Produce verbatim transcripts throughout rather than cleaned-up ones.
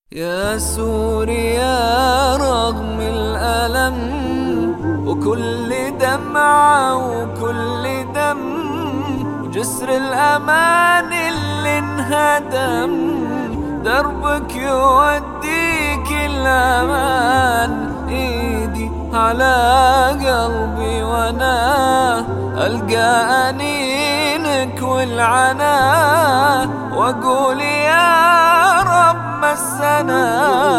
يا سوريا رغم الألم وكل دمعة وكل دم وجسر الأمان اللي انهدم، دربك يوديك الأمان. إيدي على قلبي وانا ألقى أنينك والعنا، وأقول يا رب مسنا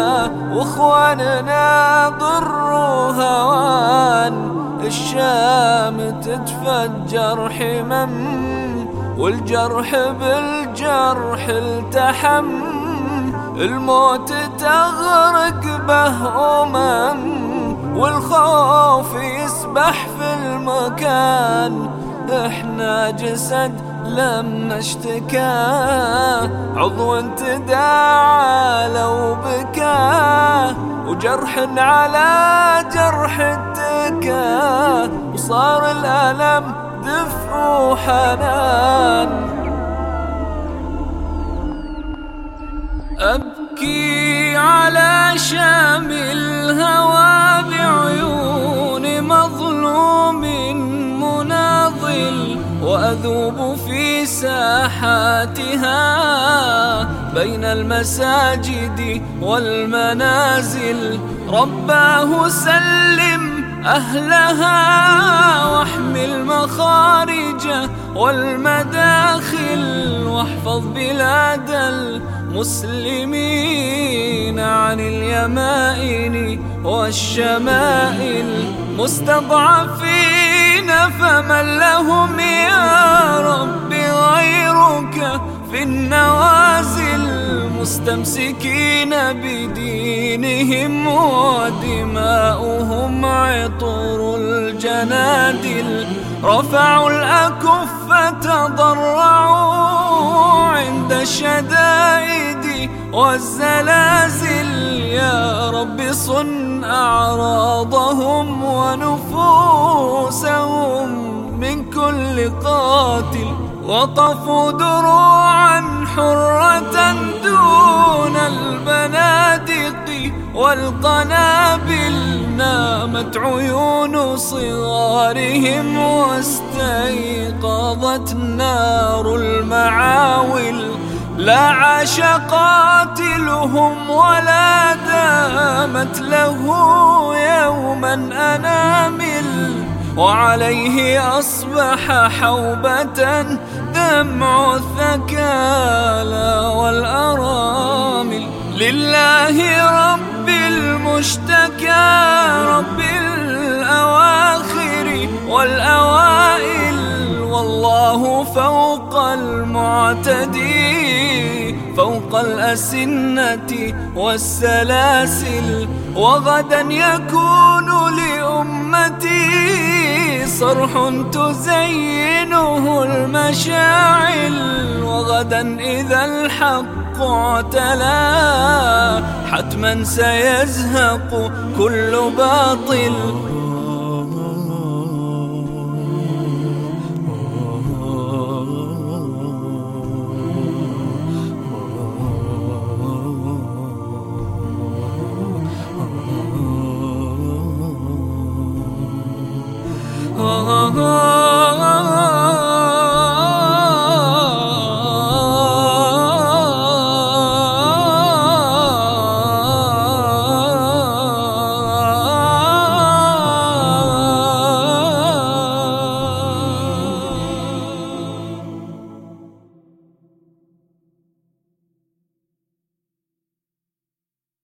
واخواننا ضر وهوان. الشام تتفجر حمم والجرح بالجرح التحم، الموت تغرق به أمم والخوف يسبح في المكان. احنا جسد لما اشتكى عضو تداعى لو بكى، وجرح على جرح اتكى، وصار الألم دفء وحنان. أبكي على شام الهوى بعيون مظلوم مناضل، وأذوب في ساحاتها بين المساجد والمنازل. رباه سلم أهلها واحمي المخارج والمداخل، واحفظ بلاد المسلمين عن اليمائن والشمائل. مستضعفين فمن لهم يا رب غيرك في النوازل، مستمسكين بدينهم ودماؤهم عطر الجنادل. رفعوا الأكف تضرعوا عند الشدائد والزلازل. يا رب صن أعراضهم ونفوسهم من كل قاتل. وقفوا دروعا حرة دون البنادق والقنابل، نامت عيون صغارهم واستيقظت نار المعاول. لا عاش قاتلهم ولا دامت له يوما أنامل، وعليه أصبح حوبة دمع الثكالى والأرامل. لله رب المشتكى رب الأواخر والأوائل، والله فوق المعتدي فوق الأسنة والسلاسل. وغدا يكون لأمتي صرح تزينه المشاعل، وغدا إذا الحق اعتلى حتما سيزهق كل باطل.